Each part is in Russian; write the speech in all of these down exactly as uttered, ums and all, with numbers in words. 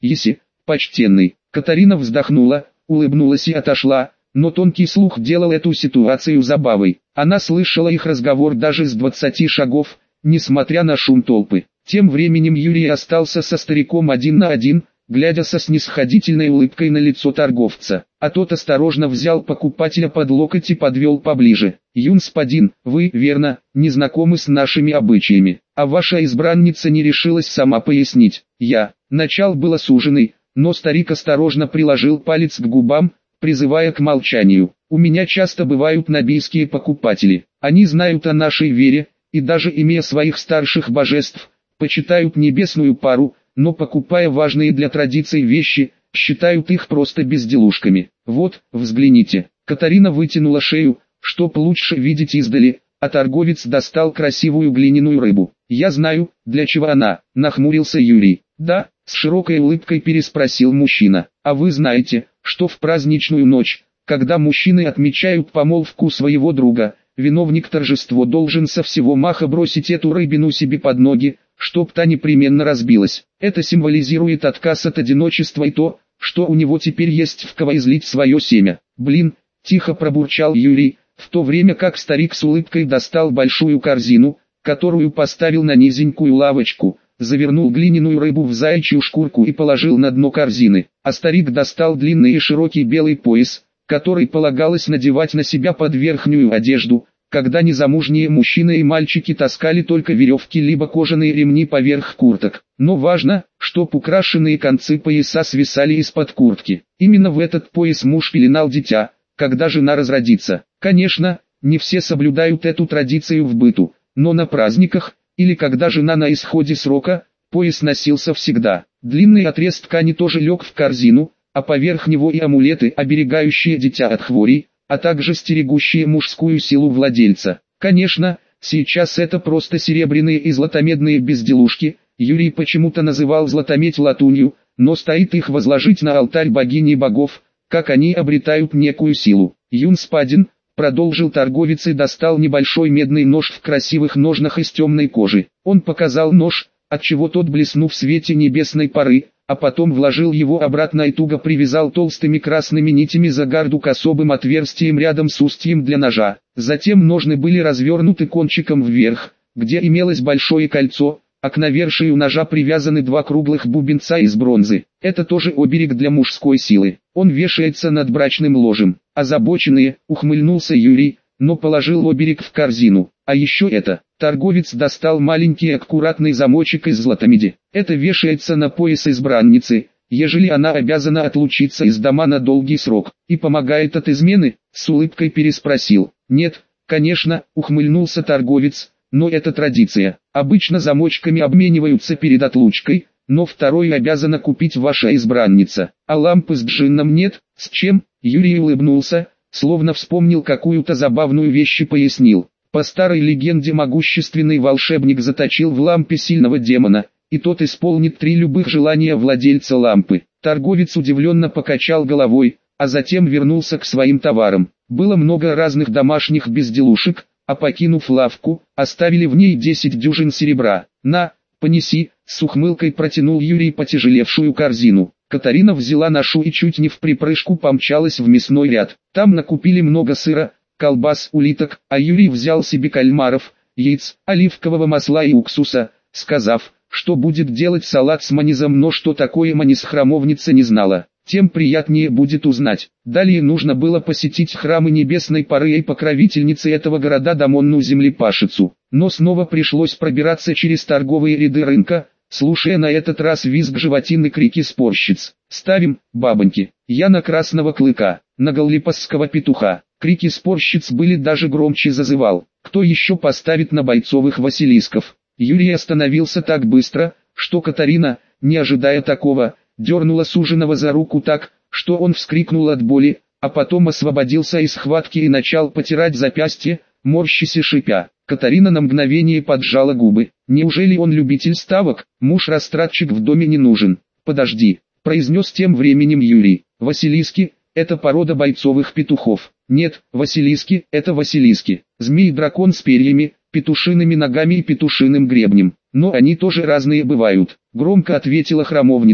Еси, почтенный. Катарина вздохнула, улыбнулась и отошла, но тонкий слух делал эту ситуацию забавой. Она слышала их разговор даже с двадцати шагов, несмотря на шум толпы. Тем временем Юрий остался со стариком один на один, глядя со снисходительной улыбкой на лицо торговца. А тот осторожно взял покупателя под локоть и подвел поближе. «Юнспадин, вы, верно, не знакомы с нашими обычаями, а ваша избранница не решилась сама пояснить. Я». Начал было суженый, но старик осторожно приложил палец к губам, призывая к молчанию. «У меня часто бывают набийские покупатели. Они знают о нашей вере, и даже имея своих старших божеств, почитают небесную пару, но покупая важные для традиций вещи, считают их просто безделушками. Вот, взгляните». Катарина вытянула шею, чтоб лучше видеть издали, а торговец достал красивую глиняную рыбу. «Я знаю, для чего она», — нахмурился Юрий. «Да», — с широкой улыбкой переспросил мужчина. «А вы знаете, что в праздничную ночь, когда мужчины отмечают помолвку своего друга, виновник торжества должен со всего маха бросить эту рыбину себе под ноги, чтоб та непременно разбилась. Это символизирует отказ от одиночества и то, что у него теперь есть в кого излить свое семя». «Блин», — тихо пробурчал Юрий, в то время как старик с улыбкой достал большую корзину, которую поставил на низенькую лавочку, завернул глиняную рыбу в заячью шкурку и положил на дно корзины, а старик достал длинный и широкий белый пояс, который полагалось надевать на себя под верхнюю одежду, когда незамужние мужчины и мальчики таскали только веревки либо кожаные ремни поверх курток. Но важно, чтоб украшенные концы пояса свисали из-под куртки. Именно в этот пояс муж пеленал дитя, когда жена разродится. Конечно, не все соблюдают эту традицию в быту, но на праздниках, или когда жена на исходе срока, пояс носился всегда. Длинный отрез ткани тоже лег в корзину, а поверх него и амулеты, оберегающие дитя от хворей, а также стерегущие мужскую силу владельца. Конечно, сейчас это просто серебряные и златомедные безделушки, Юрий почему-то называл златомедь латунью, но стоит их возложить на алтарь богини богов, как они обретают некую силу. «Юнспадин», — продолжил торговец и достал небольшой медный нож в красивых ножнах из темной кожи. Он показал нож, отчего тот блеснул в свете небесной пары, а потом вложил его обратно и туго привязал толстыми красными нитями за гарду к особым отверстиям рядом с устьем для ножа. Затем ножны были развернуты кончиком вверх, где имелось большое кольцо, а к навершию ножа привязаны два круглых бубенца из бронзы. Это тоже оберег для мужской силы. Он вешается над брачным ложем. Озабоченные, ухмыльнулся Юрий, но положил оберег в корзину. А еще это. Торговец достал маленький аккуратный замочек из златомеди. Это вешается на пояс избранницы, ежели она обязана отлучиться из дома на долгий срок. И помогает от измены? С улыбкой переспросил. Нет, конечно, ухмыльнулся торговец, но это традиция. Обычно замочками обмениваются перед отлучкой, но второй обязана купить ваша избранница. А лампы с джинном нет? С чем? Юрий улыбнулся, словно вспомнил какую-то забавную вещь и пояснил. По старой легенде могущественный волшебник заточил в лампе сильного демона, и тот исполнит три любых желания владельца лампы. Торговец удивленно покачал головой, а затем вернулся к своим товарам. Было много разных домашних безделушек, а покинув лавку, оставили в ней десять дюжин серебра. «На, понеси», — с ухмылкой протянул Юрий потяжелевшую корзину. Катарина взяла ношу и чуть не в припрыжку помчалась в мясной ряд. Там накупили много сыра, колбас, улиток, а Юрий взял себе кальмаров, яиц, оливкового масла и уксуса, сказав, что будет делать салат с манизом, но что такое манис храмовница не знала. Тем приятнее будет узнать. Далее нужно было посетить храмы небесной пары и покровительницы этого города Дамонну землепашицу. Но снова пришлось пробираться через торговые ряды рынка, слушая на этот раз визг животин и крики спорщиц. «Ставим, бабоньки, я на красного клыка, на голлипасского петуха». Крики спорщиц были даже громче зазывал. «Кто еще поставит на бойцовых василисков?» Юрий остановился так быстро, что Катарина, не ожидая такого, дернула суженого за руку так, что он вскрикнул от боли, а потом освободился из схватки и начал потирать запястье, морщась и шипя. Катарина на мгновение поджала губы. Неужели он любитель ставок? Муж-растратчик в доме не нужен. «Подожди», — произнес тем временем Юрий. «Василиски — это порода бойцовых петухов». «Нет, василиски — это василиски. Змей-дракон с перьями, петушиными ногами и петушиным гребнем. Но они тоже разные бывают», — громко ответила храмовница,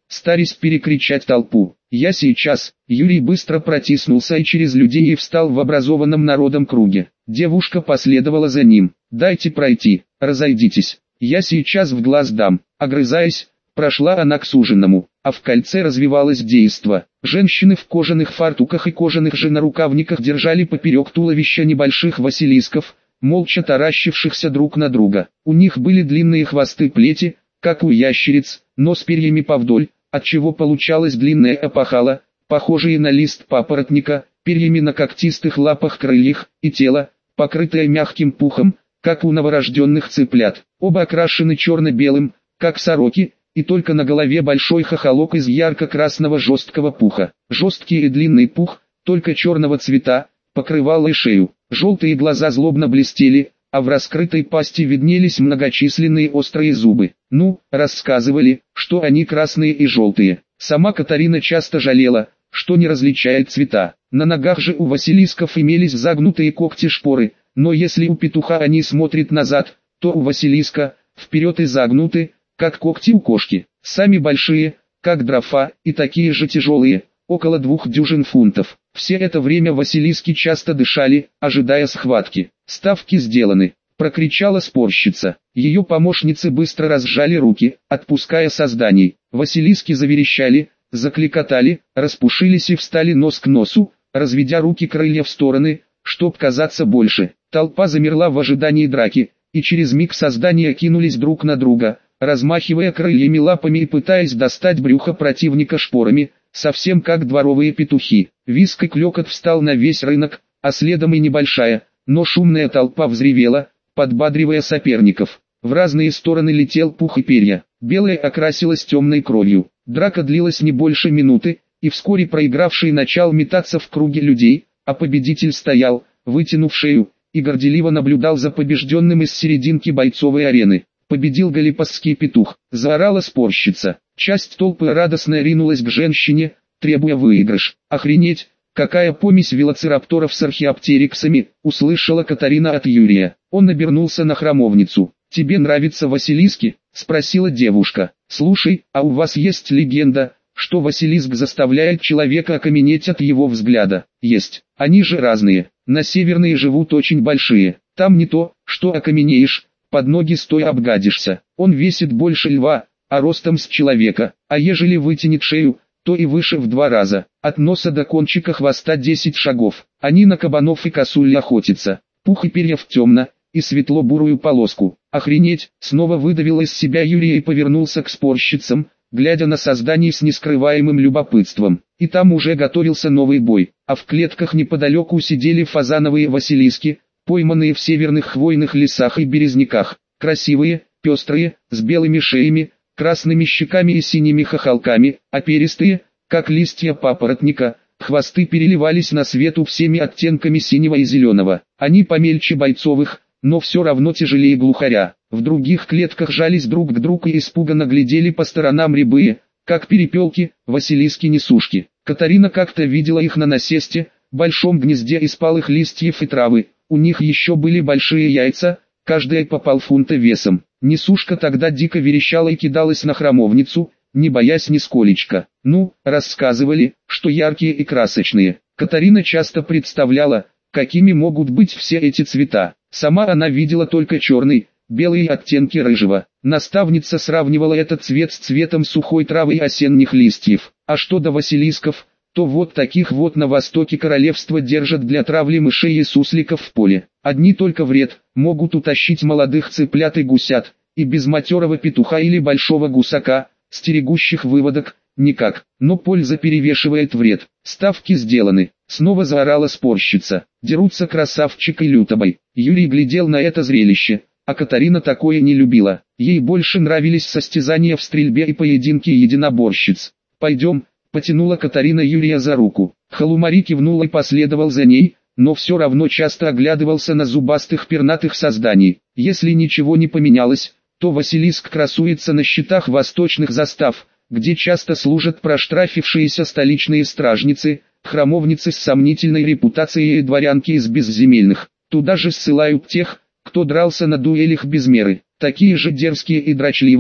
старясь перекричать толпу. «Я сейчас!» Юрий быстро протиснулся и через людей и встал в образованном народом круге. Девушка последовала за ним. «Дайте пройти, разойдитесь. Я сейчас в глаз дам». Огрызаясь, прошла она к суженому, а в кольце развивалось действо. Женщины в кожаных фартуках и кожаных же нарукавниках держали поперек туловища небольших василисков, молча таращившихся друг на друга. У них были длинные хвосты плети, как у ящериц, но с перьями повдоль, отчего получалась длинная опахала, похожая на лист папоротника, перьями на когтистых лапах крыльях, и тело, покрытое мягким пухом, как у новорожденных цыплят. Оба окрашены черно-белым, как сороки, и только на голове большой хохолок из ярко-красного жесткого пуха. Жесткий и длинный пух, только черного цвета, покрывал и шею. Желтые глаза злобно блестели, а в раскрытой пасти виднелись многочисленные острые зубы. Ну, рассказывали, что они красные и желтые. Сама Катарина часто жалела, что не различает цвета. На ногах же у василисков имелись загнутые когти-шпоры, но если у петуха они смотрят назад, то у василиска вперед и загнуты, как когти у кошки. Сами большие, как дрофа, и такие же тяжелые, около двух дюжин фунтов. Все это время василиски часто дышали, ожидая схватки. «Ставки сделаны», — прокричала спорщица. Ее помощницы быстро разжали руки, отпуская созданий. Василиски заверещали, закликотали, распушились и встали нос к носу, разведя руки крылья в стороны, чтоб казаться больше. Толпа замерла в ожидании драки, и через миг создания кинулись друг на друга, размахивая крыльями лапами и пытаясь достать брюхо противника шпорами, совсем как дворовые петухи. Визг и клёкот встал на весь рынок, а следом и небольшая, но шумная толпа взревела, подбадривая соперников. В разные стороны летел пух и перья. Белое окрасилось темной кровью. Драка длилась не больше минуты, и вскоре проигравший начал метаться в круге людей, а победитель стоял, вытянув шею, и горделиво наблюдал за побежденным из серединки бойцовой арены. «Победил галипасский петух», — заорала спорщица. Часть толпы радостно ринулась к женщине, требуя выигрыш. «Охренеть, какая помесь велоцирапторов с археоптериксами», — услышала Катарина от Юрия. Он обернулся на храмовницу. «Тебе нравятся василиски?» — спросила девушка. «Слушай, а у вас есть легенда, что василиск заставляет человека окаменеть от его взгляда?» «Есть. Они же разные. На северные живут очень большие. Там не то, что окаменеешь, под ноги стоя обгадишься. Он весит больше льва, а ростом с человека, а ежели вытянет шею, то и выше в два раза. От носа до кончика хвоста десять шагов. Они на кабанов и косуль охотятся. Пух и перья в темно и светло-бурую полоску. Охренеть!» Снова выдавил из себя Юрия и повернулся к спорщицам, глядя на создание с нескрываемым любопытством. И там уже готовился новый бой, а в клетках неподалеку сидели фазановые василиски, пойманные в северных хвойных лесах и березняках. Красивые, пестрые, с белыми шеями, красными щеками и синими хохолками, оперистые, как листья папоротника. Хвосты переливались на свету всеми оттенками синего и зеленого. Они помельче бойцовых, но все равно тяжелее глухаря. В других клетках жались друг к другу и испуганно глядели по сторонам рябые, как перепелки, василиски-несушки. Катарина как-то видела их на насесте, большом гнезде из палых листьев и травы. У них еще были большие яйца, каждая по полфунта весом. Несушка тогда дико верещала и кидалась на храмовницу, не боясь нисколечко. Ну, рассказывали, что яркие и красочные. Катарина часто представляла, какими могут быть все эти цвета. Сама она видела только черный, белые оттенки рыжего. Наставница сравнивала этот цвет с цветом сухой травы и осенних листьев. А что до василисков, то вот таких вот на востоке королевства держат для травли мышей и сусликов в поле. Одни только вред, могут утащить молодых цыплят и гусят, и без матерого петуха или большого гусака, стерегущих выводок, никак. Но польза перевешивает вред. Ставки сделаны. Снова заорала спорщица. Дерутся красавчик и лютобой. Юрий глядел на это зрелище, а Катарина такое не любила. Ей больше нравились состязания в стрельбе и поединки единоборщиц. «Пойдем», — потянула Катарина Юрия за руку. Халумари кивнул и последовал за ней, но все равно часто оглядывался на зубастых пернатых созданий. Если ничего не поменялось, то Василиск красуется на щитах восточных застав, где часто служат проштрафившиеся столичные стражницы, храмовницы с сомнительной репутацией и дворянки из безземельных. Туда же ссылают тех, кто дрался на дуэлях без меры. Такие же дерзкие и дрочливые,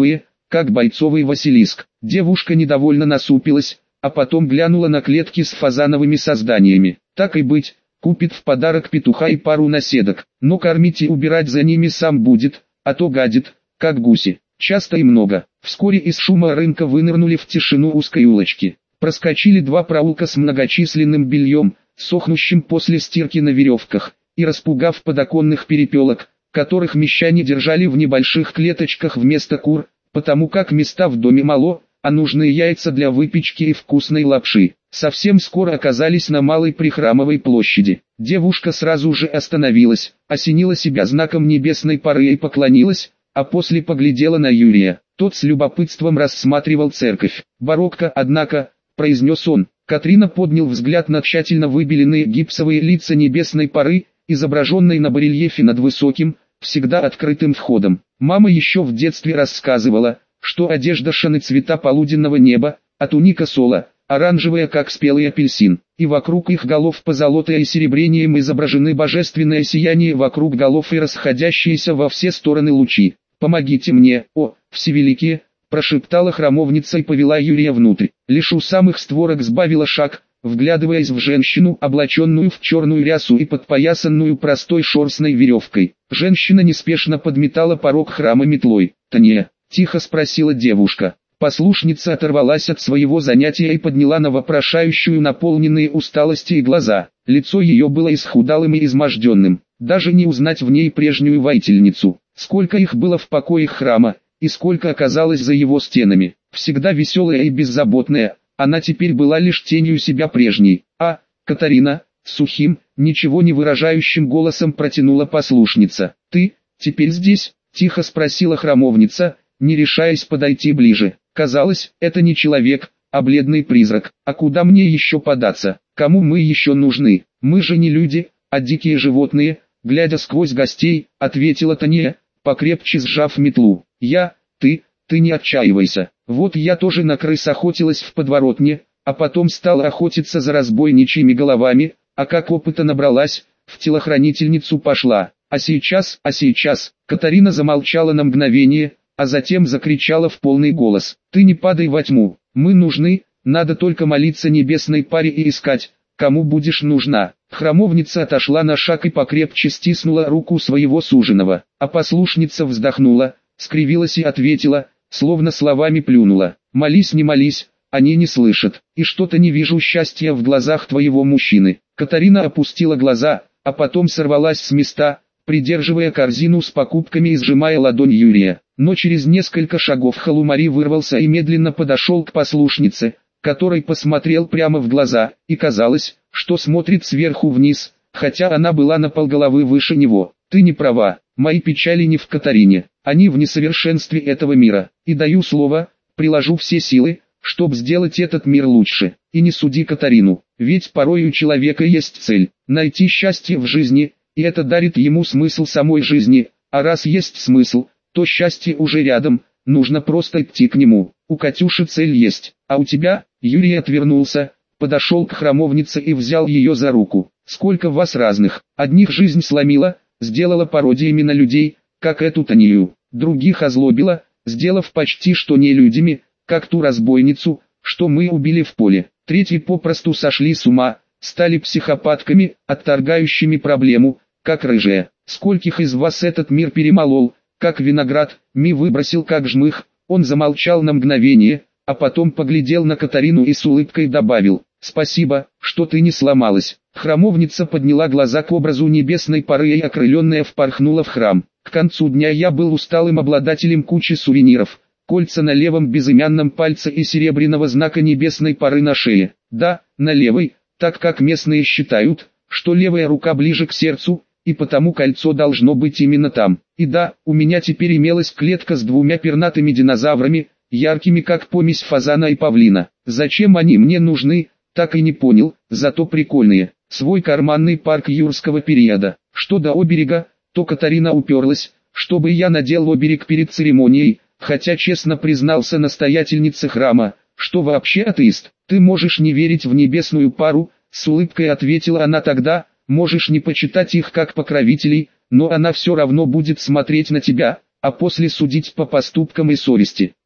как бойцовый Василиск. Девушка недовольно насупилась, а потом глянула на клетки с фазановыми созданиями. Так и быть, купит в подарок петуха и пару наседок, но кормить и убирать за ними сам будет, а то гадит, как гуси. Часто и много. Вскоре из шума рынка вынырнули в тишину узкой улочки. Проскочили два проулка с многочисленным бельем, сохнущим после стирки на веревках, и распугав подоконных перепелок, которых мещане держали в небольших клеточках вместо кур, потому как места в доме мало, а нужные яйца для выпечки и вкусной лапши. Совсем скоро оказались на Малой Прихрамовой площади. Девушка сразу же остановилась, осенила себя знаком небесной поры и поклонилась, а после поглядела на Юрия. Тот с любопытством рассматривал церковь. «Барокко, однако», — произнес он. Катрина поднял взгляд на тщательно выбеленные гипсовые лица небесной поры, изображенные на барельефе над высоким, всегда открытым входом. Мама еще в детстве рассказывала, что одежда Шаны цвета полуденного неба, а туника Сола, оранжевая как спелый апельсин, и вокруг их голов позолотая и серебрением изображены божественное сияние вокруг голов и расходящиеся во все стороны лучи. «Помогите мне, о, всевеликие!» – прошептала храмовница и повела Юрия внутрь. Лишь у самых створок сбавила шаг, вглядываясь в женщину, облаченную в черную рясу и подпоясанную простой шерстной веревкой. Женщина неспешно подметала порог храма метлой. «Таня?» – тихо спросила девушка. Послушница оторвалась от своего занятия и подняла на вопрошающую наполненные усталости глаза. Лицо ее было исхудалым и изможденным. Даже не узнать в ней прежнюю воительницу. Сколько их было в покоях храма, и сколько оказалось за его стенами. Всегда веселая и беззаботная, она теперь была лишь тенью себя прежней. «А, Катарина», сухим, ничего не выражающим голосом протянула послушница. «Ты, теперь здесь?» – тихо спросила храмовница, не решаясь подойти ближе. Казалось, это не человек, а бледный призрак. «А куда мне еще податься? Кому мы еще нужны? Мы же не люди, а дикие животные», – глядя сквозь гостей, ответила Таня, покрепче сжав метлу. «Я, ты, ты не отчаивайся. Вот я тоже на крыс охотилась в подворотне, а потом стала охотиться за разбойничьими головами, а как опыта набралась, в телохранительницу пошла. А сейчас, а сейчас...» Катарина замолчала на мгновение, а затем закричала в полный голос. «Ты не падай во тьму, мы нужны, надо только молиться небесной паре и искать, кому будешь нужна». Храмовница отошла на шаг и покрепче стиснула руку своего суженого, а послушница вздохнула, скривилась и ответила, словно словами плюнула: «Молись, не молись, они не слышат, и что-то не вижу счастья в глазах твоего мужчины». Катарина опустила глаза, а потом сорвалась с места, придерживая корзину с покупками и сжимая ладонь Юрия. Но через несколько шагов Халумари вырвался и медленно подошел к послушнице, который посмотрел прямо в глаза, и казалось, что смотрит сверху вниз, хотя она была на полголовы выше него. «Ты не права, мои печали не в Катарине, они в несовершенстве этого мира, и даю слово, приложу все силы, чтобы сделать этот мир лучше. И не суди Катарину, ведь порой у человека есть цель – найти счастье в жизни, и это дарит ему смысл самой жизни, а раз есть смысл, то счастье уже рядом, нужно просто идти к нему. У Катюши цель есть, а у тебя?» Юрий отвернулся, подошел к храмовнице и взял ее за руку. «Сколько вас разных, одних жизнь сломила, сделала пародиями на людей, как эту Танию, других озлобила, сделав почти что не людьми, как ту разбойницу, что мы убили в поле. Третьи попросту сошли с ума, стали психопатками, отторгающими проблему, как рыжая. Скольких из вас этот мир перемолол, как виноград, ми выбросил как жмых». Он замолчал на мгновение, а потом поглядел на Катарину и с улыбкой добавил: «Спасибо, что ты не сломалась». Храмовница подняла глаза к образу небесной поры и окрыленная впорхнула в храм. К концу дня я был усталым обладателем кучи сувениров, кольца на левом безымянном пальце и серебряного знака небесной поры на шее. Да, на левой, так как местные считают, что левая рука ближе к сердцу, и потому кольцо должно быть именно там. И да, у меня теперь имелась клетка с двумя пернатыми динозаврами, яркими как помесь фазана и павлина. Зачем они мне нужны, так и не понял, зато прикольные. Свой карманный парк юрского периода. Что до оберега, то Катарина уперлась, чтобы я надел оберег перед церемонией, хотя честно признался настоятельнице храма, что вообще атеист. «Ты можешь не верить в небесную пару», с улыбкой ответила она тогда, «можешь не почитать их как покровителей, но она все равно будет смотреть на тебя, а после судить по поступкам и совести.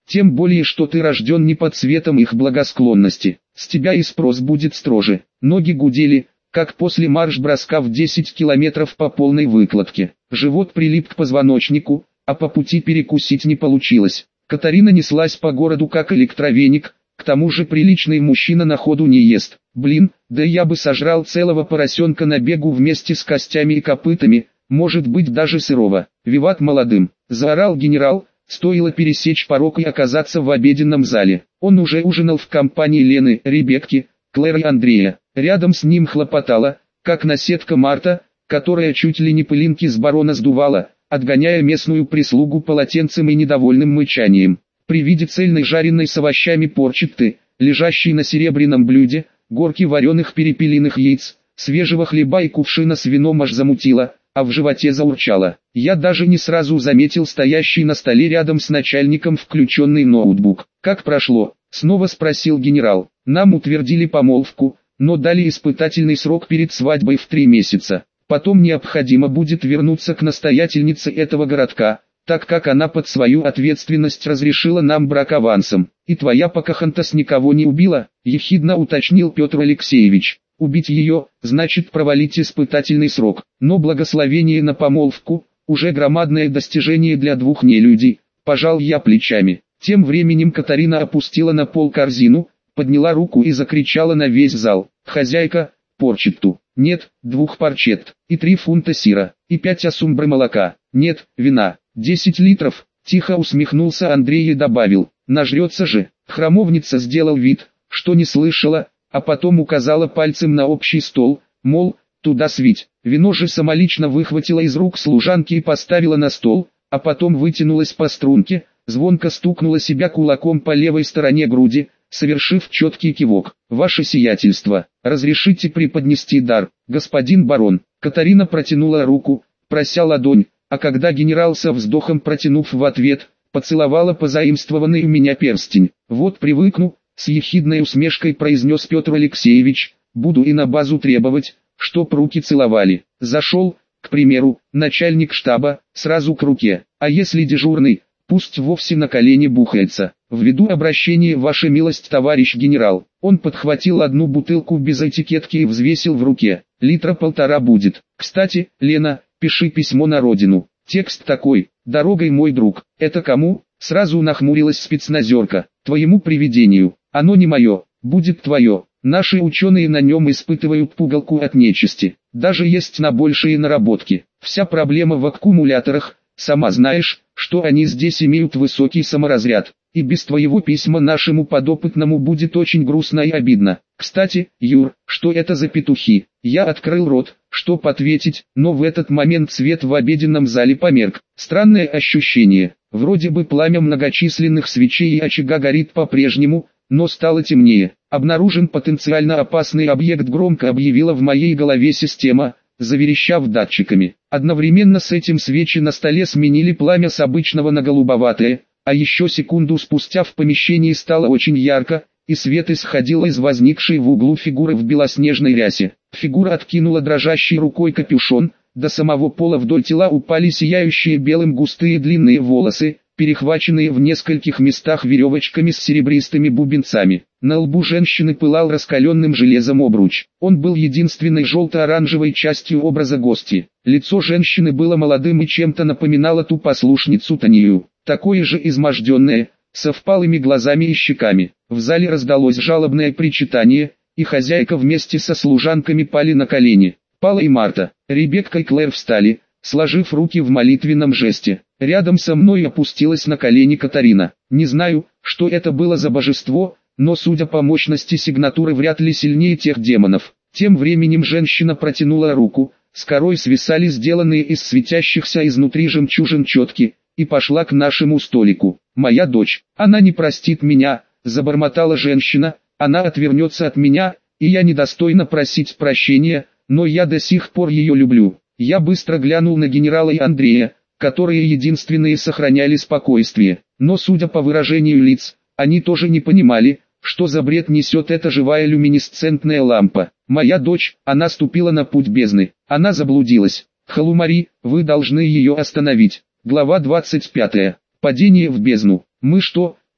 Тем более, что ты рожден не под цветом их благосклонности. С тебя и спрос будет строже. Ноги гудели, как после марш-броска в десять километров по полной выкладке. Живот прилип к позвоночнику, а по пути перекусить не получилось. Катарина неслась по городу как электровеник, к тому же приличный мужчина на ходу не ест. Блин, да я бы сожрал целого поросенка на бегу вместе с костями и копытами, может быть даже сырого. Виват молодым, заорал генерал, стоило пересечь порог и оказаться в обеденном зале. Он уже ужинал в компании Лены, Ребекки, Клэр и Андрея. Рядом с ним хлопотала, как наседка Марта, которая чуть ли не пылинки с барона сдувала, отгоняя местную прислугу полотенцем и недовольным мычанием. При виде цельной жареной с овощами порчетты, лежащей на серебряном блюде, горки вареных перепелиных яиц, свежего хлеба и кувшина с вином аж замутило, а в животе заурчало. Я даже не сразу заметил стоящий на столе рядом с начальником включенный ноутбук. «Как прошло?» — снова спросил генерал. «Нам утвердили помолвку, но дали испытательный срок перед свадьбой в три месяца. Потом необходимо будет вернуться к настоятельнице этого городка, так как она под свою ответственность разрешила нам брак авансом. И твоя Покахонтас никого не убила?» — ехидно уточнил Петр Алексеевич. «Убить ее, значит провалить испытательный срок, но благословение на помолвку — уже громадное достижение для двух нелюдей», — пожал я плечами. Тем временем Катарина опустила на пол корзину, подняла руку и закричала на весь зал: «Хозяйка, порчетту! Нет, двух парчет, и три фунта сира, и пять асумбры молока, нет, вина, десять литров!» Тихо усмехнулся Андрей и добавил: «Нажрется же!» Храмовница сделал вид, что не слышала, а потом указала пальцем на общий стол, мол, туда свить. Вино же самолично выхватила из рук служанки и поставила на стол, а потом вытянулась по струнке, звонко стукнула себя кулаком по левой стороне груди, совершив четкий кивок. «Ваше сиятельство, разрешите преподнести дар, господин барон?» Катарина протянула руку, прося ладонь, а когда генерал со вздохом протянув в ответ, поцеловала позаимствованный у меня перстень. «Вот привыкну», — с ехидной усмешкой произнес Петр Алексеевич, «буду и на базу требовать, чтоб руки целовали. Зашел, к примеру, начальник штаба, сразу к руке, а если дежурный, пусть вовсе на колени бухается. Ввиду обращения, ваша милость, товарищ генерал». Он подхватил одну бутылку без этикетки и взвесил в руке. «Литра полтора будет. Кстати, Лена, пиши письмо на родину. Текст такой: «Дорогой, мой друг». Это кому?» Сразу нахмурилась спецназерка. «Твоему привидению. Оно не мое, будет твое. Наши ученые на нем испытывают пугалку от нечисти. Даже есть на большие наработки. Вся проблема в аккумуляторах. Сама знаешь, что они здесь имеют высокий саморазряд. И без твоего письма нашему подопытному будет очень грустно и обидно. Кстати, Юр, что это за петухи?» Я открыл рот, чтоб ответить, но в этот момент свет в обеденном зале померк. Странное ощущение, вроде бы пламя многочисленных свечей и очага горит по-прежнему, но стало темнее. «Обнаружен потенциально опасный объект», громко объявила в моей голове система, заверещав датчиками. Одновременно с этим свечи на столе сменили пламя с обычного на голубоватое, а еще секунду спустя в помещении стало очень ярко, и свет исходил из возникшей в углу фигуры в белоснежной рясе. Фигура откинула дрожащей рукой капюшон, до самого пола вдоль тела упали сияющие белым густые длинные волосы, перехваченные в нескольких местах веревочками с серебристыми бубенцами. На лбу женщины пылал раскаленным железом обруч. Он был единственной желто-оранжевой частью образа гостьи. Лицо женщины было молодым и чем-то напоминало ту послушницу Танию, такое же изможденное, со впалыми глазами и щеками. В зале раздалось жалобное причитание, и хозяйка вместе со служанками пали на колени. Пала и Марта. Ребекка и Клэр встали, сложив руки в молитвенном жесте. Рядом со мной опустилась на колени Катарина. Не знаю, что это было за божество, но судя по мощности сигнатуры вряд ли сильнее тех демонов. Тем временем женщина протянула руку, с корой свисали сделанные из светящихся изнутри жемчужин четки, и пошла к нашему столику. «Моя дочь, она не простит меня», — забормотала женщина, «она отвернется от меня, и я недостойна просить прощения, но я до сих пор ее люблю». Я быстро глянул на генерала и Андрея, которые единственные сохраняли спокойствие, но судя по выражению лиц, они тоже не понимали, что за бред несет эта живая люминесцентная лампа. «Моя дочь, она ступила на путь бездны, она заблудилась. Халумари, вы должны ее остановить». Глава двадцать пятая. Падение в бездну. «Мы что,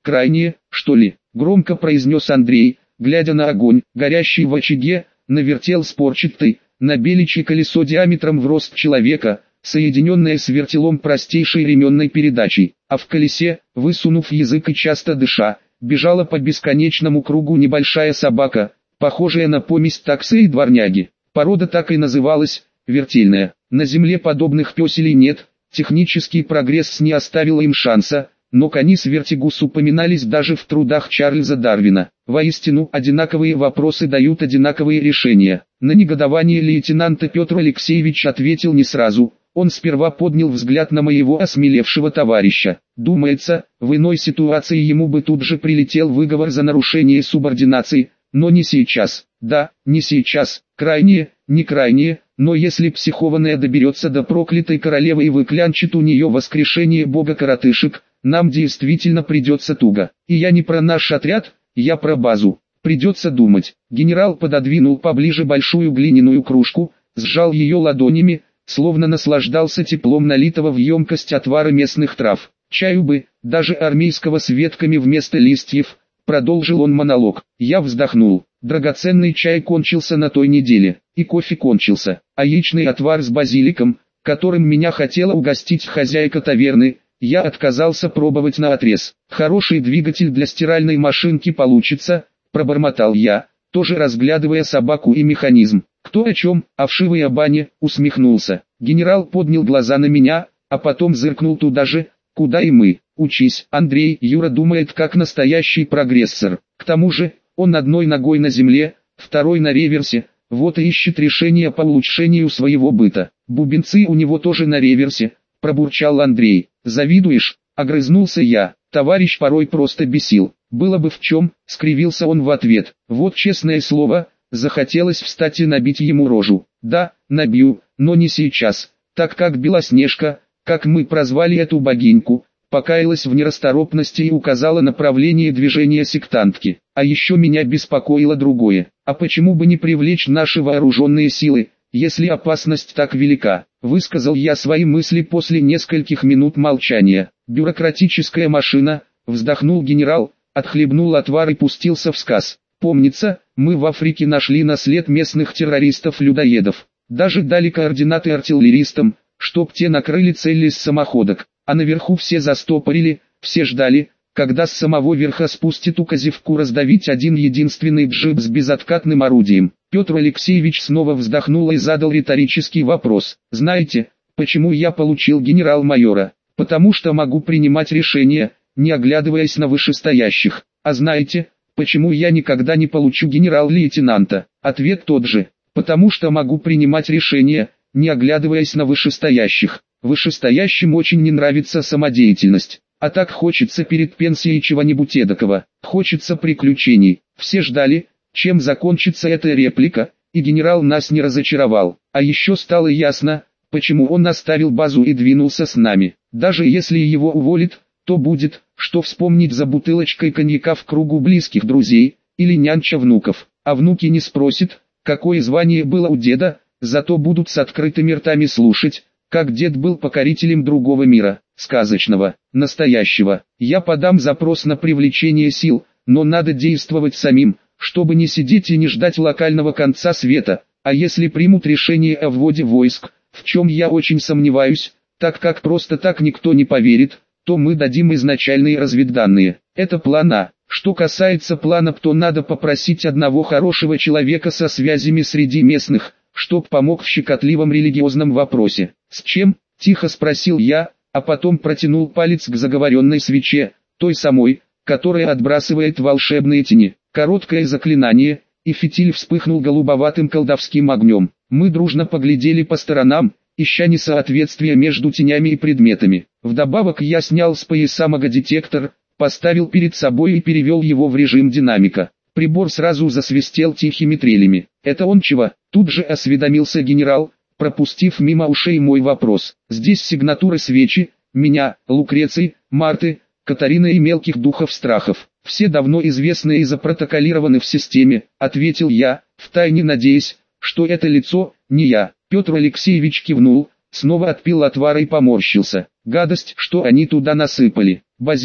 крайнее, что ли?» — громко произнес Андрей, глядя на огонь, горящий в очаге, навертел спорчатый, на беличье колесо диаметром в рост человека, соединенное с вертелом простейшей ременной передачей, а в колесе, высунув язык и часто дыша, бежала по бесконечному кругу небольшая собака, похожая на помесь таксы и дворняги. Порода так и называлась – вертельная. На земле подобных пёселей нет, технический прогресс не оставил им шанса, но Canis vertigus упоминались даже в трудах Чарльза Дарвина. Воистину, одинаковые вопросы дают одинаковые решения. На негодование лейтенанта Петр Алексеевич ответил не сразу. Он сперва поднял взгляд на моего осмелевшего товарища. Думается, в иной ситуации ему бы тут же прилетел выговор за нарушение субординации, но не сейчас. Да, не сейчас, крайнее, не крайнее, но если психованная доберется до проклятой королевы и выклянчит у нее воскрешение бога коротышек, нам действительно придется туго. И я не про наш отряд, я про базу. Придется думать. Генерал пододвинул поближе большую глиняную кружку, сжал ее ладонями, словно наслаждался теплом налитого в емкость отвара местных трав. Чаю бы, даже армейского с ветками вместо листьев, продолжил он монолог. Я вздохнул. Драгоценный чай кончился на той неделе, и кофе кончился, а яичный отвар с базиликом, которым меня хотела угостить хозяйка таверны, я отказался пробовать наотрез. Хороший двигатель для стиральной машинки получится, пробормотал я, тоже разглядывая собаку и механизм. Кто о чем, о вшивой бане, усмехнулся. Генерал поднял глаза на меня, а потом зыркнул туда же, куда и мы. Учись, Андрей. Юра думает как настоящий прогрессор. К тому же, он одной ногой на земле, второй на реверсе, вот и ищет решение по улучшению своего быта. Бубенцы у него тоже на реверсе, пробурчал Андрей. Завидуешь? Огрызнулся я. Товарищ порой просто бесил. Было бы в чем, скривился он в ответ. Вот честное слово, захотелось встать и набить ему рожу. Да, набью, но не сейчас, так как Белоснежка, как мы прозвали эту богиньку, покаялась в нерасторопности и указала направление движения сектантки. А еще меня беспокоило другое. А почему бы не привлечь наши вооруженные силы, если опасность так велика? Высказал я свои мысли после нескольких минут молчания. Бюрократическая машина, вздохнул генерал, отхлебнул отвар и пустился в сказ. Помнится, мы в Африке нашли на след местных террористов-людоедов. Даже дали координаты артиллеристам, чтоб те накрыли цели с самоходок. А наверху все застопорили, все ждали, когда с самого верха спустит указивку раздавить один единственный джип с безоткатным орудием. Петр Алексеевич снова вздохнул и задал риторический вопрос. Знаете, почему я получил генерал-майора? Потому что могу принимать решения, не оглядываясь на вышестоящих. А знаете, почему я никогда не получу генерал-лейтенанта? Ответ тот же. Потому что могу принимать решения, не оглядываясь на вышестоящих. Вышестоящим очень не нравится самодеятельность. А так хочется перед пенсией чего-нибудь эдакого. Хочется приключений. Все ждали, чем закончится эта реплика, и генерал нас не разочаровал. А еще стало ясно, почему он оставил базу и двинулся с нами. Даже если его уволят, то будет, что вспомнить за бутылочкой коньяка в кругу близких друзей, или нянча внуков. А внуки не спросят, какое звание было у деда, зато будут с открытыми ртами слушать, как дед был покорителем другого мира, сказочного, настоящего. Я подам запрос на привлечение сил, но надо действовать самим, чтобы не сидеть и не ждать локального конца света. А если примут решение о вводе войск, в чем я очень сомневаюсь, так как просто так никто не поверит, то мы дадим изначальные разведданные. Это план А. Что касается плана Б, то надо попросить одного хорошего человека со связями среди местных, чтоб помог в щекотливом религиозном вопросе. «С чем?» – тихо спросил я, а потом протянул палец к заговоренной свече, той самой, которая отбрасывает волшебные тени. Короткое заклинание, и фитиль вспыхнул голубоватым колдовским огнем. Мы дружно поглядели по сторонам, ища несоответствия между тенями и предметами. Вдобавок я снял с пояса магодетектор, поставил перед собой и перевел его в режим динамика. Прибор сразу засвистел тихими трелями. «Это он чего?» Тут же осведомился генерал, пропустив мимо ушей мой вопрос. «Здесь сигнатуры свечи, меня, Лукреции, Марты, Катарины и мелких духов страхов. Все давно известны и запротоколированы в системе», — ответил я, втайне надеясь, что это лицо, не я. Петр Алексеевич кивнул, снова отпил отвар и поморщился. «Гадость, что они туда насыпали. Базилик,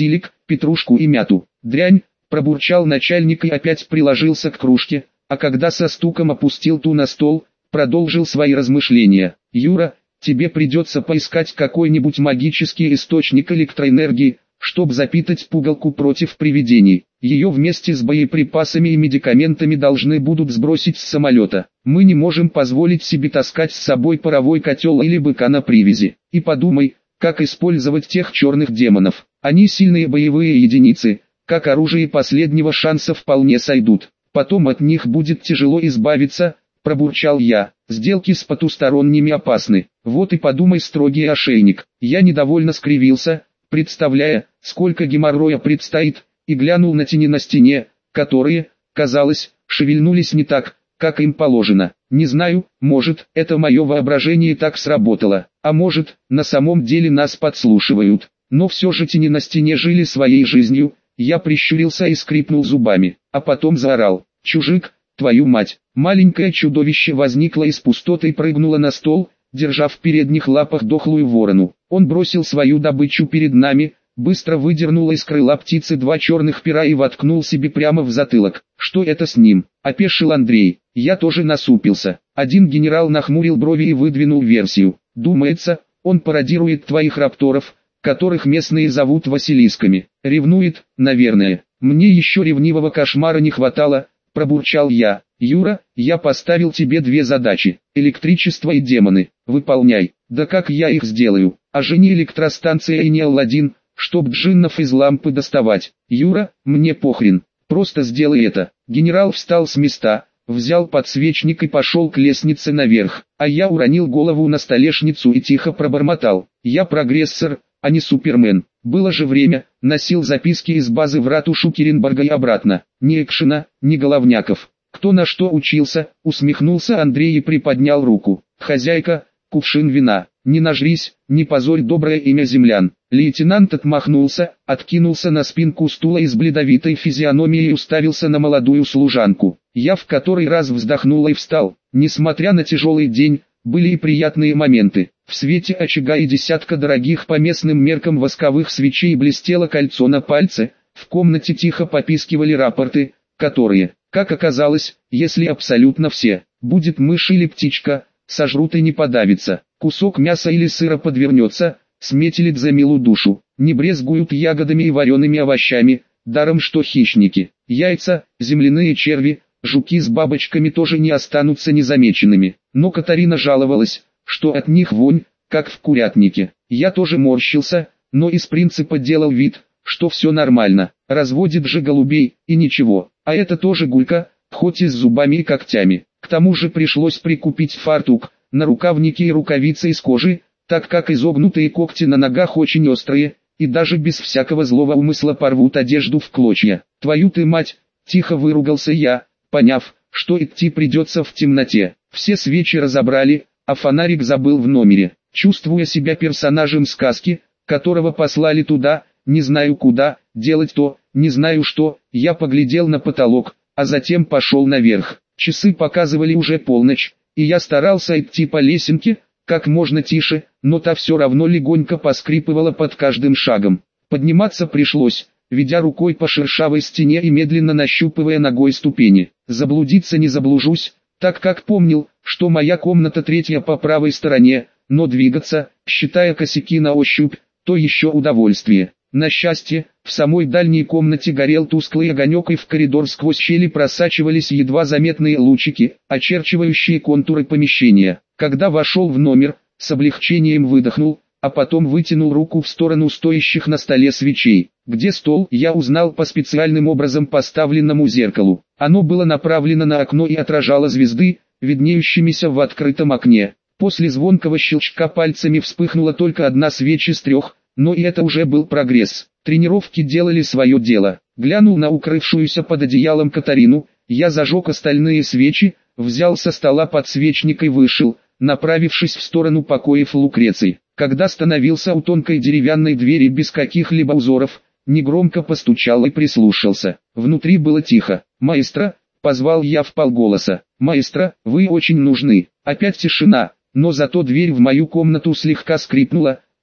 петрушку и мяту. Дрянь, пробурчал начальник и опять приложился к кружке, а когда со стуком опустил ту на стол, продолжил свои размышления. Юра, тебе придется поискать какой-нибудь магический источник электроэнергии, чтобы запитать пугалку против привидений. Ее вместе с боеприпасами и медикаментами должны будут сбросить с самолета. Мы не можем позволить себе таскать с собой паровой котел или быка на привязи. И подумай, как использовать тех черных демонов. Они сильные боевые единицы, как оружие последнего шанса вполне сойдут. Потом от них будет тяжело избавиться, пробурчал я. Сделки с потусторонними опасны. Вот и подумай, строгий ошейник. Я недовольно скривился, представляя, сколько геморроя предстоит, и глянул на тени на стене, которые, казалось, шевельнулись не так, как им положено. Не знаю, может, это мое воображение так сработало, а может, на самом деле нас подслушивают. Но все же тени на стене жили своей жизнью. Я прищурился и скрипнул зубами, а потом заорал: «Чужик, твою мать!» Маленькое чудовище возникло из пустоты и прыгнуло на стол, держа в передних лапах дохлую ворону. Он бросил свою добычу перед нами, быстро выдернул из крыла птицы два черных пера и воткнул себе прямо в затылок. «Что это с ним?» – опешил Андрей. Я тоже насупился. Один генерал нахмурил брови и выдвинул версию. «Думается, он пародирует твоих рапторов, которых местные зовут Василисками. Ревнует, наверное. Мне еще ревнивого кошмара не хватало», – пробурчал я. «Юра, я поставил тебе две задачи. Электричество и демоны. Выполняй». «Да как я их сделаю? А же не электростанция и не Алладин, чтоб джиннов из лампы доставать. Юра, мне похрен. Просто сделай это». Генерал встал с места, взял подсвечник и пошел к лестнице наверх. А я уронил голову на столешницу и тихо пробормотал: «Я прогрессор, а не Супермен». Было же время, носил записки из базы в ратушу Керенберга и обратно. Ни экшена, ни головняков. «Кто на что учился?» — усмехнулся Андрей и приподнял руку. «Хозяйка, кувшин вина. Не нажрись, не позорь доброе имя землян». Лейтенант отмахнулся, откинулся на спинку стула и с бледовитой физиономией уставился на молодую служанку. Я в который раз вздохнул и встал. Несмотря на тяжелый день, были и приятные моменты. В свете очага и десятка дорогих по местным меркам восковых свечей блестело кольцо на пальце, в комнате тихо попискивали рапорты, которые, как оказалось, если абсолютно все, будет мышь или птичка, сожрут и не подавится. Кусок мяса или сыра подвернется, сметелит за милую душу. Не брезгуют ягодами и вареными овощами, даром что хищники. Яйца, земляные черви, жуки с бабочками тоже не останутся незамеченными. Но Катарина жаловалась, что от них вонь, как в курятнике. Я тоже морщился, но из принципа делал вид, что все нормально. Разводит же голубей, и ничего. А это тоже гулька, хоть и с зубами и когтями. К тому же пришлось прикупить фартук, нарукавники и рукавицы из кожи, так как изогнутые когти на ногах очень острые, и даже без всякого злого умысла порвут одежду в клочья. «Твою ты мать!» – тихо выругался я, поняв, что идти придется в темноте. Все свечи разобрали, а фонарик забыл в номере. Чувствуя себя персонажем сказки, которого послали туда, не знаю куда, делать то, не знаю что, я поглядел на потолок, а затем пошел наверх. Часы показывали уже полночь, и я старался идти по лесенке, как можно тише, но та все равно легонько поскрипывала под каждым шагом. Подниматься пришлось, ведя рукой по шершавой стене и медленно нащупывая ногой ступени. Заблудиться не заблужусь, так как помнил, что моя комната третья по правой стороне, но двигаться, считая косяки на ощупь, то еще удовольствие. На счастье, в самой дальней комнате горел тусклый огонек, и в коридор сквозь щели просачивались едва заметные лучики, очерчивающие контуры помещения. Когда вошел в номер, с облегчением выдохнул, а потом вытянул руку в сторону стоящих на столе свечей. Где стол, я узнал по специальным образом поставленному зеркалу. Оно было направлено на окно и отражало звезды, виднеющимися в открытом окне. После звонкого щелчка пальцами вспыхнула только одна свеча из трех, но и это уже был прогресс. Тренировки делали свое дело. Глянул на укрывшуюся под одеялом Катарину, я зажег остальные свечи, взял со стола подсвечник и вышел, направившись в сторону покоев Лукреции. Когда становился у тонкой деревянной двери без каких-либо узоров, негромко постучал и прислушался. Внутри было тихо. «Маэстро», — позвал я вполголоса. «Маэстро, вы очень нужны». Опять тишина, но зато дверь в мою комнату слегка скрипнула,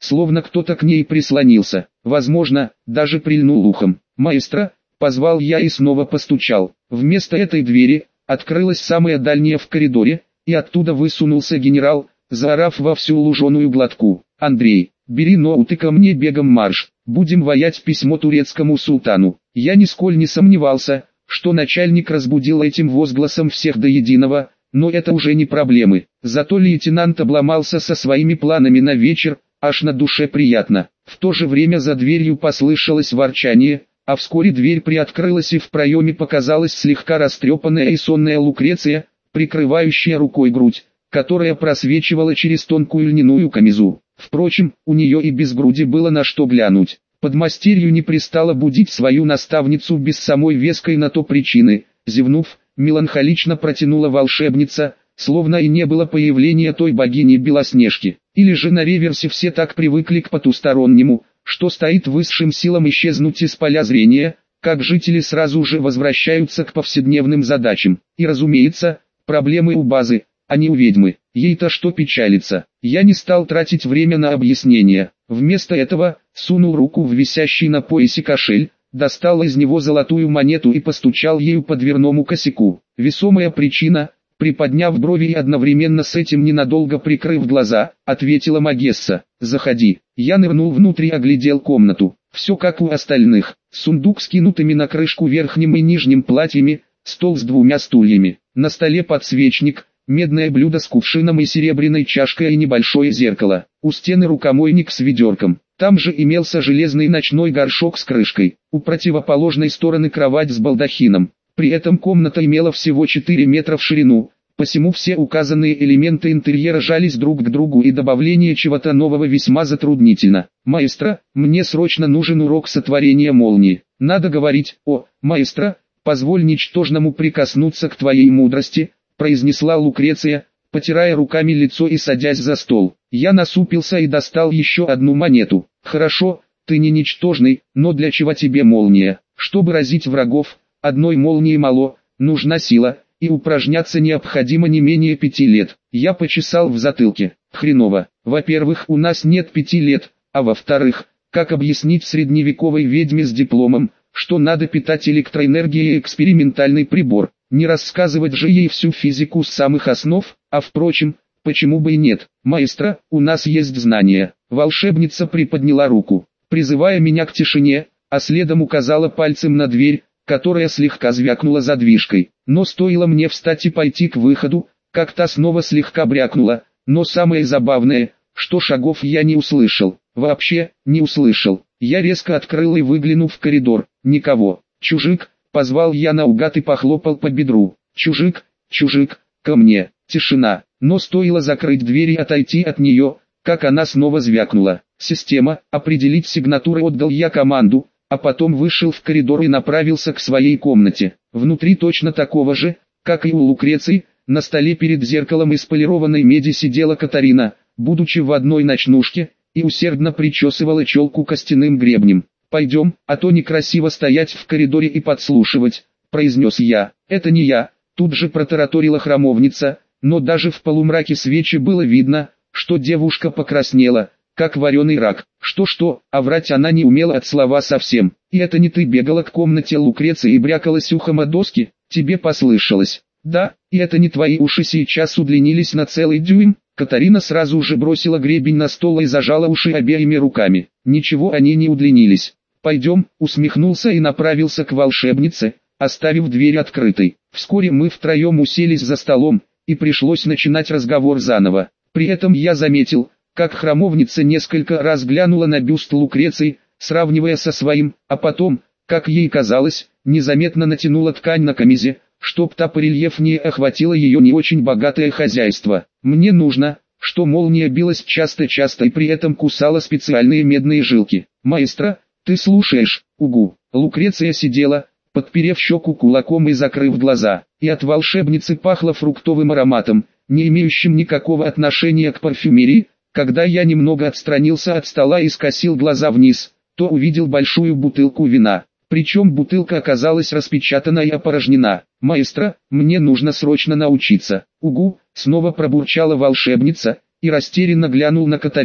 словно кто-то к ней прислонился, возможно, даже прильнул ухом. «Маэстро!» — позвал я и снова постучал. Вместо этой двери открылась самая дальняя в коридоре, и оттуда высунулся генерал, заорав во всю луженую глотку: «Андрей, бери ноут и ко мне бегом марш, будем ваять письмо турецкому султану». Я нисколь не сомневался, что начальник разбудил этим возгласом всех до единого, но это уже не проблемы. Зато лейтенант обломался со своими планами на вечер, аж на душе приятно. В то же время за дверью послышалось ворчание, а вскоре дверь приоткрылась и в проеме показалась слегка растрепанная и сонная Лукреция, прикрывающая рукой грудь, которая просвечивала через тонкую льняную камизу. Впрочем, у нее и без груди было на что глянуть. Подмастерью не пристало будить свою наставницу без самой веской на то причины. Зевнув, меланхолично протянула волшебница, словно и не было появления той богини Белоснежки. Или же на реверсе все так привыкли к потустороннему, что стоит высшим силам исчезнуть из поля зрения, как жители сразу же возвращаются к повседневным задачам. И разумеется, проблемы у базы, а не у ведьмы. Ей-то что печалиться. Я не стал тратить время на объяснения. Вместо этого, сунул руку в висящий на поясе кошель, достал из него золотую монету и постучал ею по дверному косяку. Весомая причина, приподняв брови и одновременно с этим ненадолго прикрыв глаза, ответила Магесса: «Заходи». Я нырнул внутрь и оглядел комнату. Все как у остальных. Сундук с кинутыми на крышку верхним и нижним платьями, стол с двумя стульями, на столе подсвечник, медное блюдо с кувшином и серебряной чашкой и небольшое зеркало. У стены рукомойник с ведерком. Там же имелся железный ночной горшок с крышкой. У противоположной стороны кровать с балдахином. При этом комната имела всего четыре метра в ширину, посему все указанные элементы интерьера жались друг к другу и добавление чего-то нового весьма затруднительно. «Маэстро, мне срочно нужен урок сотворения молнии. Надо говорить, о, маэстро, позволь ничтожному прикоснуться к твоей мудрости», произнесла Лукреция, потирая руками лицо и садясь за стол. Я насупился и достал еще одну монету. «Хорошо, ты не ничтожный, но для чего тебе молния? Чтобы разить врагов, одной молнии мало, нужна сила, и упражняться необходимо не менее пяти лет». Я почесал в затылке. Хреново. Во-первых, у нас нет пяти лет, а во-вторых, как объяснить средневековой ведьме с дипломом, что надо питать электроэнергией экспериментальный прибор? Не рассказывать же ей всю физику с самых основ, а впрочем, почему бы и нет? «Маэстро, у нас есть знания». Волшебница приподняла руку, призывая меня к тишине, а следом указала пальцем на дверь, которая слегка звякнула задвижкой. Но стоило мне встать и пойти к выходу, как та снова слегка брякнула. Но самое забавное, что шагов я не услышал. Вообще, не услышал. Я резко открыл и выглянул в коридор. Никого. «Чужик», позвал я наугад и похлопал по бедру. «Чужик, чужик, ко мне». Тишина. Но стоило закрыть дверь и отойти от нее, как она снова звякнула. «Система, определить сигнатуры», отдал я команду, а потом вышел в коридор и направился к своей комнате. Внутри точно такого же, как и у Лукреции, на столе перед зеркалом из полированной меди сидела Катарина, будучи в одной ночнушке, и усердно причесывала челку костяным гребнем. «Пойдем, а то некрасиво стоять в коридоре и подслушивать», — произнес я. «Это не я», — тут же протараторила храмовница, но даже в полумраке свечи было видно, что девушка покраснела, как вареный рак. Что-что, а врать она не умела от слова совсем. «И это не ты бегала к комнате Лукреции и брякалась ухом о доски? Тебе послышалось?» «Да, и это не твои уши сейчас удлинились на целый дюйм?» Катарина сразу же бросила гребень на стол и зажала уши обеими руками. «Ничего они не удлинились. Пойдем», усмехнулся и направился к волшебнице, оставив дверь открытой. Вскоре мы втроем уселись за столом, и пришлось начинать разговор заново. При этом я заметил, как храмовница несколько раз глянула на бюст Лукреции, сравнивая со своим, а потом, как ей казалось, незаметно натянула ткань на камизе, чтоб та порельефнее охватила ее не очень богатое хозяйство. Мне нужно, что молния билась часто-часто и при этом кусала специальные медные жилки. «Маэстро, ты слушаешь?» «Угу». Лукреция сидела, подперев щеку кулаком и закрыв глаза, и от волшебницы пахло фруктовым ароматом, не имеющим никакого отношения к парфюмерии. Когда я немного отстранился от стола и скосил глаза вниз, то увидел большую бутылку вина. Причем бутылка оказалась распечатана и опорожнена. «Маэстро, мне нужно срочно научиться». «Угу», снова пробурчала волшебница, и растерянно глянул на Катарину.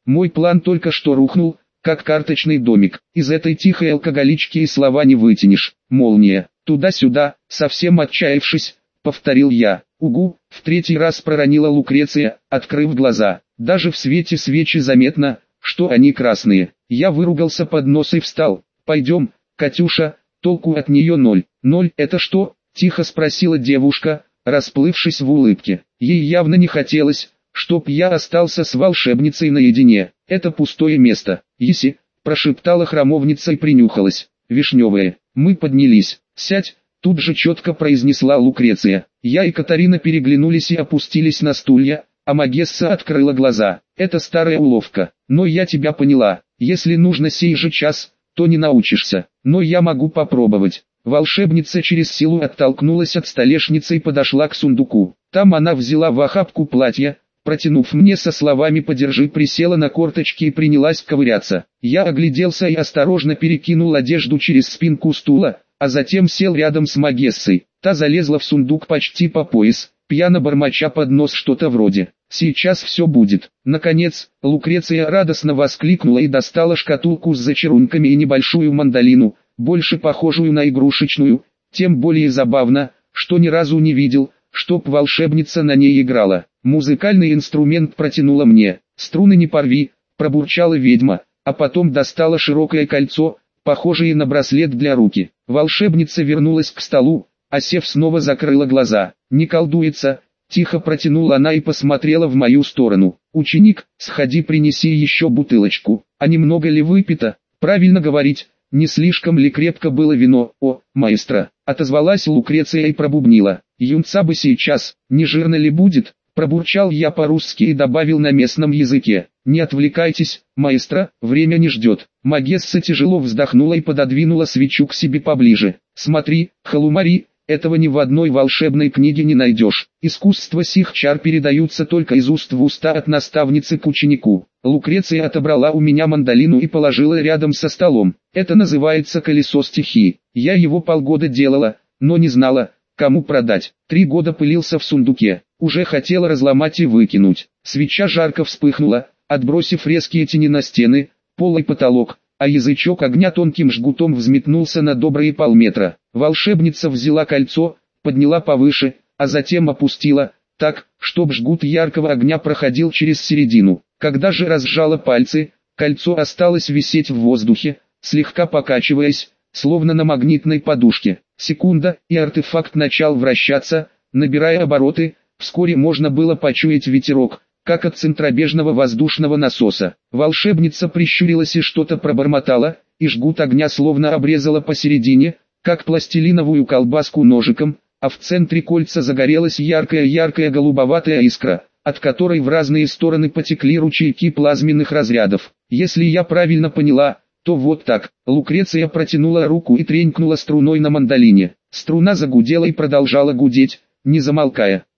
Мой план только что рухнул, как карточный домик. Из этой тихой алкоголички и слова не вытянешь. Молния. Туда-сюда, совсем отчаявшись, повторил я. Угу, в третий раз проронила Лукреция, открыв глаза. Даже в свете свечи заметно, что они красные. Я выругался под нос и встал. Пойдем, Катюша, толку от нее ноль. Ноль, это что? Тихо спросила девушка, расплывшись в улыбке. Ей явно не хотелось, чтоб я остался с волшебницей наедине. Это пустое место. Еси, прошептала храмовница и принюхалась. Вишневые. Мы поднялись. Сядь, тут же четко произнесла Лукреция. Я и Катарина переглянулись и опустились на стулья, а Магесса открыла глаза. Это старая уловка. Но я тебя поняла. Если нужно сей же час, то не научишься. Но я могу попробовать. Волшебница через силу оттолкнулась от столешницы и подошла к сундуку. Там она взяла в охапку платья, протянув мне со словами «подержи», присела на корточки и принялась ковыряться. Я огляделся и осторожно перекинул одежду через спинку стула, а затем сел рядом с Магессой. Та залезла в сундук почти по пояс, пьяно бормоча под нос что-то вроде «сейчас все будет». Наконец, Лукреция радостно воскликнула и достала шкатулку с зачарунками и небольшую мандолину, больше похожую на игрушечную, тем более забавно, что ни разу не видел, чтоб волшебница на ней играла. Музыкальный инструмент протянула мне. «Струны не порви», пробурчала ведьма, а потом достала широкое кольцо, похожее на браслет для руки. Волшебница вернулась к столу, а сев снова закрыла глаза. «Не колдуется», тихо протянула она и посмотрела в мою сторону. «Ученик, сходи принеси еще бутылочку. А немного ли выпито? Правильно говорить. Не слишком ли крепко было вино, о, маэстро?» Отозвалась Лукреция и пробубнила. «Юнца бы сейчас, не жирно ли будет?» Пробурчал я по-русски и добавил на местном языке. «Не отвлекайтесь, маэстро, время не ждет». Магесса тяжело вздохнула и пододвинула свечу к себе поближе. «Смотри, Халумари, этого ни в одной волшебной книге не найдешь. Искусство сих чар передаются только из уст в уста от наставницы к ученику». Лукреция отобрала у меня мандолину и положила рядом со столом. «Это называется колесо стихии. Я его полгода делала, но не знала, кому продать. Три года пылился в сундуке. Уже хотела разломать и выкинуть. Свеча жарко вспыхнула, отбросив резкие тени на стены, пол и потолок, а язычок огня тонким жгутом взметнулся на добрые полметра. Волшебница взяла кольцо, подняла повыше, а затем опустила, так, чтоб жгут яркого огня проходил через середину. Когда же разжала пальцы, кольцо осталось висеть в воздухе, слегка покачиваясь, словно на магнитной подушке. Секунда, и артефакт начал вращаться, набирая обороты. Вскоре можно было почуять ветерок, как от центробежного воздушного насоса. Волшебница прищурилась и что-то пробормотала, и жгут огня словно обрезала посередине, как пластилиновую колбаску ножиком, а в центре кольца загорелась яркая-яркая голубоватая искра, от которой в разные стороны потекли ручейки плазменных разрядов. Если я правильно поняла, то вот так. Лукреция протянула руку и тренькнула струной на мандолине. Струна загудела и продолжала гудеть, не замолкая.